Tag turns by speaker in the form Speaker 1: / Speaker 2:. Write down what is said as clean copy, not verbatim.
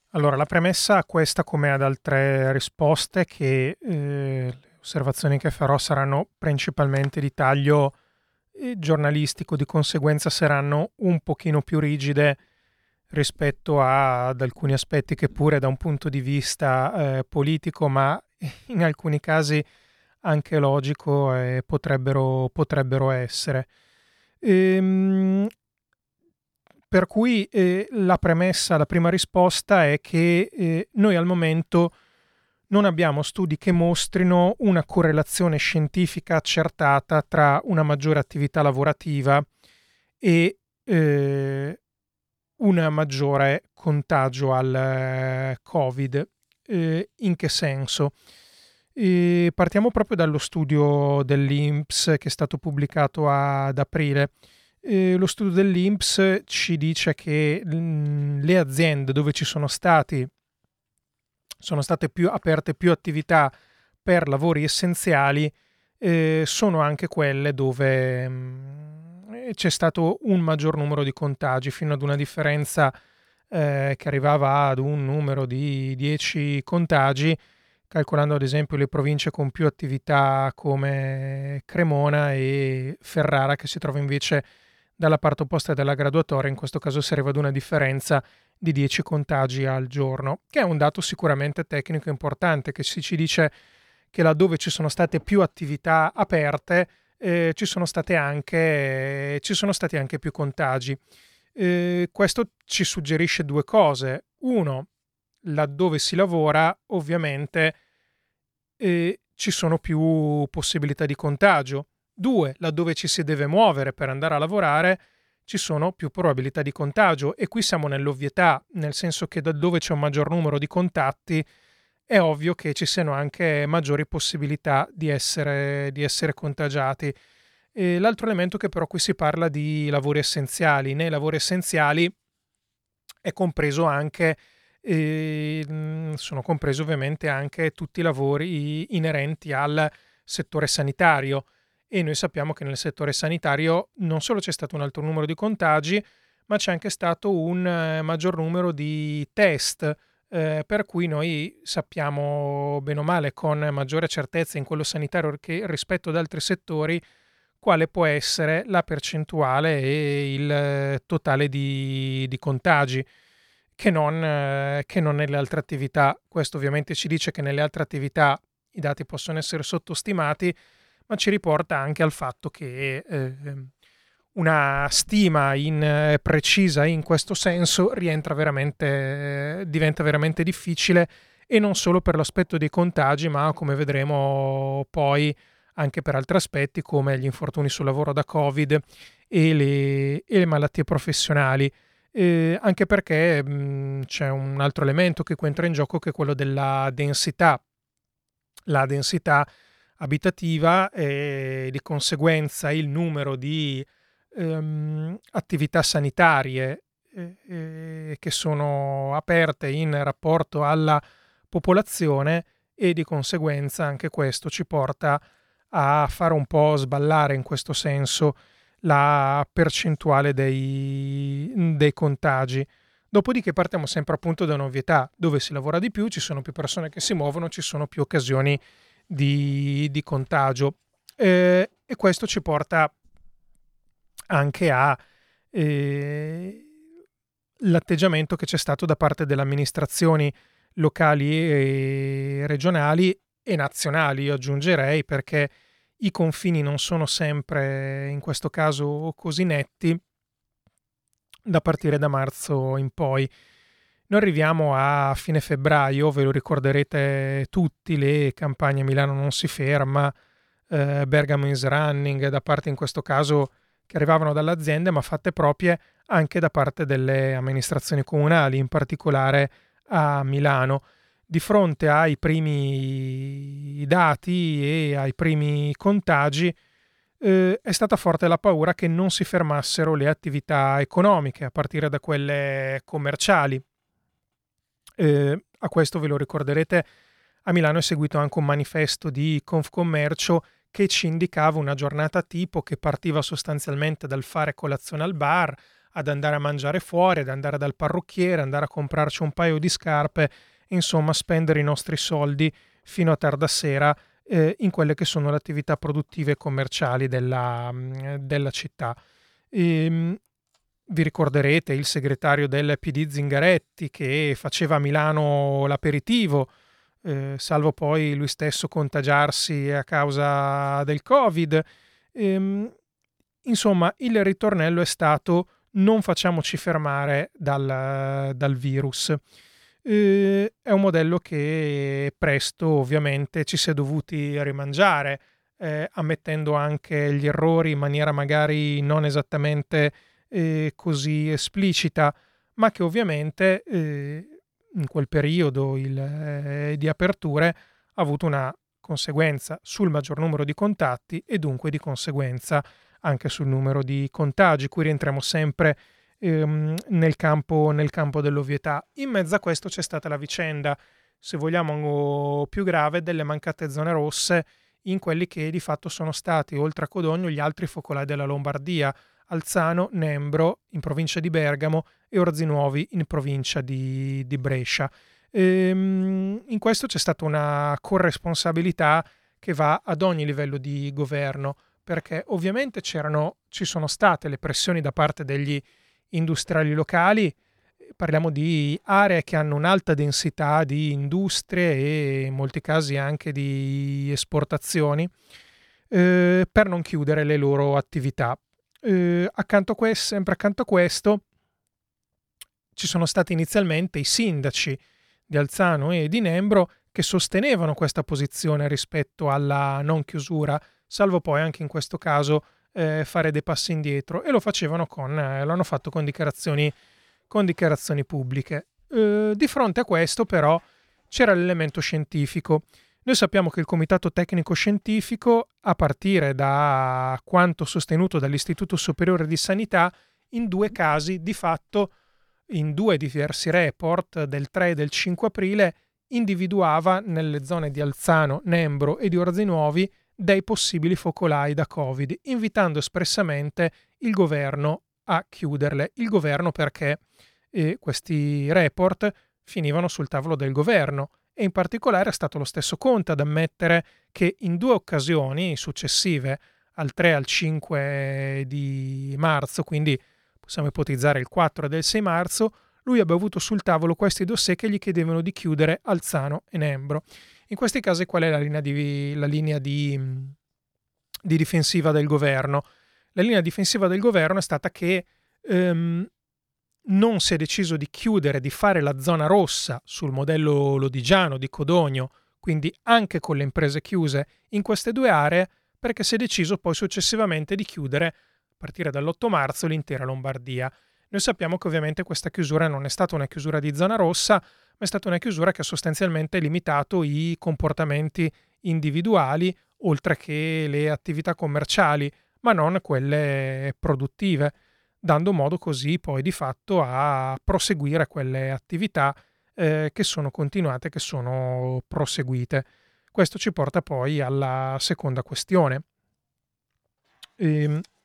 Speaker 1: Allora, la premessa a questa, come ad altre risposte, che le osservazioni che farò saranno principalmente di taglio giornalistico, di conseguenza saranno un pochino più rigide rispetto ad alcuni aspetti che pure da un punto di vista politico, ma in alcuni casi anche logico, potrebbero essere. Ehm, per cui la premessa, la prima risposta è che noi al momento non abbiamo studi che mostrino una correlazione scientifica accertata tra una maggiore attività lavorativa e un maggiore contagio al Covid. In che senso? Partiamo proprio dallo studio dell'INPS che è stato pubblicato ad aprile. Lo studio dell'INPS ci dice che le aziende dove sono state più aperte più attività per lavori essenziali, sono anche quelle dove c'è stato un maggior numero di contagi, fino ad una differenza che arrivava ad un numero di 10 contagi, calcolando ad esempio le province con più attività come Cremona e Ferrara, che si trova invece dalla parte opposta della graduatoria. In questo caso si arriva ad una differenza di 10 contagi al giorno, che è un dato sicuramente tecnico importante, che ci dice che laddove ci sono state più attività aperte ci sono stati anche più contagi. Questo ci suggerisce due cose. Uno, laddove si lavora, ovviamente ci sono più possibilità di contagio. Due, laddove ci si deve muovere per andare a lavorare, ci sono più probabilità di contagio. E qui siamo nell'ovvietà, nel senso che da dove c'è un maggior numero di contatti è ovvio che ci siano anche maggiori possibilità di essere contagiati. E l'altro elemento che però qui si parla di lavori essenziali. Nei lavori essenziali è compreso anche, sono compresi ovviamente anche tutti i lavori inerenti al settore sanitario, e noi sappiamo che nel settore sanitario non solo c'è stato un alto numero di contagi, ma c'è anche stato un maggior numero di test, per cui noi sappiamo bene o male con maggiore certezza in quello sanitario che rispetto ad altri settori quale può essere la percentuale e il totale di contagi che non nelle altre attività. Questo ovviamente ci dice che nelle altre attività i dati possono essere sottostimati, ma ci riporta anche al fatto che una stima precisa in questo senso diventa veramente difficile, e non solo per l'aspetto dei contagi, ma come vedremo poi anche per altri aspetti come gli infortuni sul lavoro da Covid e le malattie professionali. Anche perché c'è un altro elemento che qui entra in gioco, che è quello della densità. La densità abitativa e di conseguenza il numero di attività sanitarie che sono aperte in rapporto alla popolazione, e di conseguenza anche questo ci porta a fare un po' sballare in questo senso la percentuale dei contagi. Dopodiché partiamo sempre appunto da un'ovvietà: dove si lavora di più, ci sono più persone che si muovono, ci sono più occasioni di contagio. E questo ci porta anche a l'atteggiamento che c'è stato da parte delle amministrazioni locali e regionali e nazionali, io aggiungerei, perché i confini non sono sempre in questo caso così netti da partire da marzo in poi. Noi arriviamo a fine febbraio, ve lo ricorderete tutti, le campagne Milano non si ferma, Bergamo is running, da parte in questo caso che arrivavano dalle aziende, ma fatte proprie anche da parte delle amministrazioni comunali, in particolare a Milano. Di fronte ai primi dati e ai primi contagi, è stata forte la paura che non si fermassero le attività economiche, a partire da quelle commerciali. A questo, ve lo ricorderete, a Milano è seguito anche un manifesto di Confcommercio che ci indicava una giornata tipo che partiva sostanzialmente dal fare colazione al bar, ad andare a mangiare fuori, ad andare dal parrucchiere, andare a comprarci un paio di scarpe, insomma spendere i nostri soldi fino a tarda sera in quelle che sono le attività produttive e commerciali della città. Vi ricorderete il segretario del PD Zingaretti che faceva a Milano l'aperitivo, salvo poi lui stesso contagiarsi a causa del Covid. Insomma, il ritornello è stato: non facciamoci fermare dal virus. È un modello che presto ovviamente ci si è dovuti rimangiare, ammettendo anche gli errori in maniera magari non esattamente così esplicita, ma che ovviamente in quel periodo di aperture ha avuto una conseguenza sul maggior numero di contatti e dunque di conseguenza anche sul numero di contagi. Qui rientriamo sempre nel campo dell'ovvietà. In mezzo a questo c'è stata la vicenda, se vogliamo più grave, delle mancate zone rosse in quelli che di fatto sono stati, oltre a Codogno, gli altri focolai della Lombardia: Alzano, Nembro in provincia di Bergamo e Orzinuovi in provincia di Brescia. In questo c'è stata una corresponsabilità che va ad ogni livello di governo, perché ovviamente ci sono state le pressioni da parte degli industriali locali. Parliamo di aree che hanno un'alta densità di industrie e in molti casi anche di esportazioni, per non chiudere le loro attività. Sempre accanto a questo ci sono stati inizialmente i sindaci di Alzano e di Nembro che sostenevano questa posizione rispetto alla non chiusura, salvo poi anche in questo caso fare dei passi indietro, e l'hanno fatto con dichiarazioni pubbliche. Di fronte a questo però c'era l'elemento scientifico. Noi sappiamo che il Comitato Tecnico Scientifico, a partire da quanto sostenuto dall'Istituto Superiore di Sanità, in 2 casi, di fatto, in 2 diversi report del 3 e del 5 aprile, individuava nelle zone di Alzano, Nembro e di Orzinuovi dei possibili focolai da Covid, invitando espressamente il governo a chiuderle. Il governo perché questi report finivano sul tavolo del governo, e in particolare è stato lo stesso Conte ad ammettere che in 2 occasioni successive, al 3 e al 5 di marzo, quindi possiamo ipotizzare il 4 e del 6 marzo, lui abbia avuto sul tavolo questi dossier che gli chiedevano di chiudere Alzano e Nembro. In questi casi qual è la linea di difensiva del governo? La linea difensiva del governo è stata che non si è deciso di chiudere, di fare la zona rossa sul modello lodigiano di Codogno, quindi anche con le imprese chiuse in queste 2 aree, perché si è deciso poi successivamente di chiudere, a partire dall'8 marzo, l'intera Lombardia. Noi sappiamo che ovviamente questa chiusura non è stata una chiusura di zona rossa, ma è stata una chiusura che ha sostanzialmente limitato i comportamenti individuali, oltre che le attività commerciali, ma non quelle produttive, dando modo così poi di fatto a proseguire quelle attività che sono continuate, che sono proseguite. Questo ci porta poi alla seconda questione.